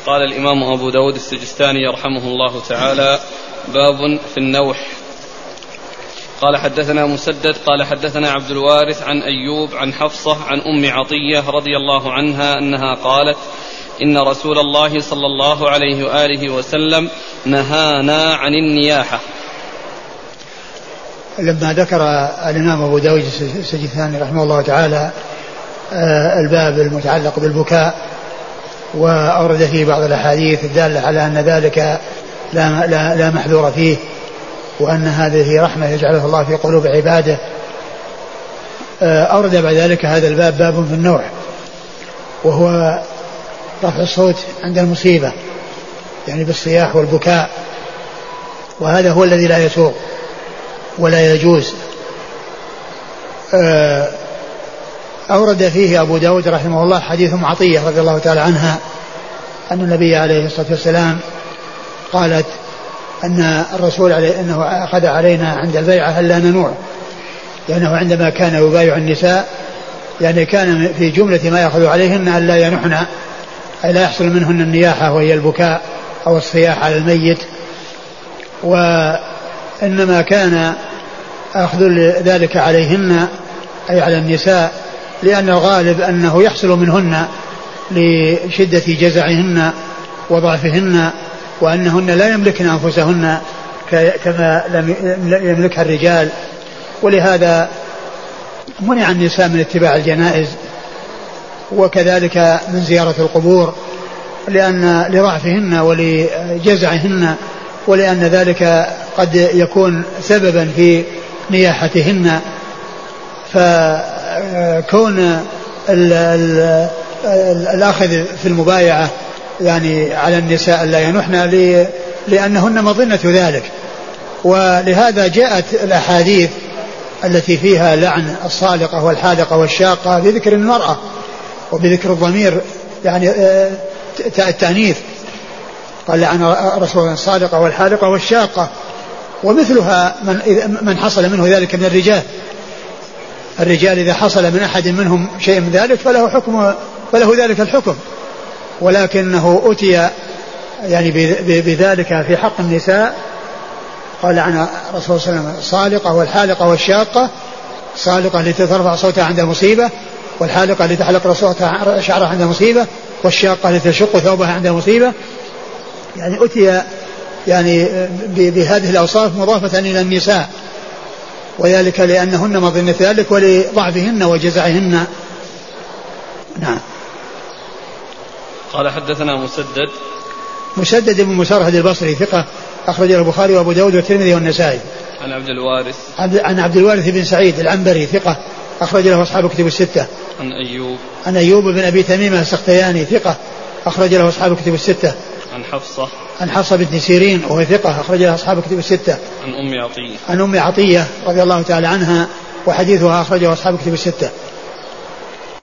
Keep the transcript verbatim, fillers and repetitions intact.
قال الإمام أبو داود السجستاني رحمه الله تعالى: باب في النوح. قال حدثنا مسدد قال حدثنا عبد الوارث عن أيوب عن حفصة عن أم عطية رضي الله عنها أنها قالت: إن رسول الله صلى الله عليه وآله وسلم نهانا عن النياحة. لما ذكر الإمام أبو داود السجستاني رحمه الله تعالى الباب المتعلق بالبكاء، وأورد فيه بعض الأحاديث الدالة على أن ذلك لا, لا, لا محذور فيه، وأن هذه رحمة يجعلها الله في قلوب عباده، أورد بعد ذلك هذا الباب باب في النوح، وهو رفع الصوت عند المصيبة، يعني بالصياح والبكاء، وهذا هو الذي لا يسوغ ولا يجوز. أورد فيه أبو داود رحمه الله حديث أم عطية رضي الله تعالى عنها أن النبي عليه الصلاة والسلام قالت أن الرسول عليه أنه أخذ علينا عند البيعة ألا ننوع، لأنه عندما كان يبايع النساء يعني كان في جملة ما يأخذ عليهن ألا ينحن، أي لا يحصل منهن النياحة وهي البكاء أو الصياح على الميت، وإنما كان أخذ ذلك عليهن أي على النساء لأن الغالب أنه يحصل منهن لشدة جزعهن وضعفهن، وأنهن لا يملكن أنفسهن كما لم يملكها الرجال، ولهذا منع النساء من اتباع الجنائز وكذلك من زيارة القبور، لأن لضعفهن ولجزعهن، ولأن ذلك قد يكون سببا في نياحتهن. فكون الأخذ في المبايعة يعني على النساء لا ينحن لأنهن مظنة ذلك، ولهذا جاءت الأحاديث التي فيها لعن الصالقة والحالقة والشاقة بذكر المرأة وبذكر الضمير يعني التأنيث، قال لعن رسول الله الصالقة والحالقة والشاقة، ومثلها من, من حصل منه ذلك من الرجال. الرجال إذا حصل من أحد منهم شيء من ذلك فله حكم فله ذلك الحكم، ولكنه أتي يعني بذلك في حق النساء، قال عن رسول الله صلى الله عليه وسلم الصالقة والحالقة والشاقة، الصالقة التي ترفع صوتها عند المصيبة، والحالقة التي تحلق شعرها عند المصيبة، والشاقة التي تشق ثوبها عند المصيبة. يعني أتي يعني بهذه الأوصاف مضافة إلى النساء، وذلك لأنهن مظنة ذلك ولضعفهن وجزعهن. نعم. قال حدثنا مسدد مسدد بن مسرهد البصري ثقة أخرج البخاري وأبو داود والترمذي والنسائي. عن عبد الوارث عن عبد الوارث بن سعيد العنبري ثقة أخرج له أصحاب كتب الستة. عن أيوب عن أيوب بن أبي تميمة السختياني ثقة أخرج له أصحاب كتب الستة. عن حفصة عن حفصة بنت سيرين وهي ثقة أخرج له أصحاب كتب الستة. عن أم عطية عن أم عطية رضي الله تعالى عنها وحديثها أخرجه أصحاب كتب الستة.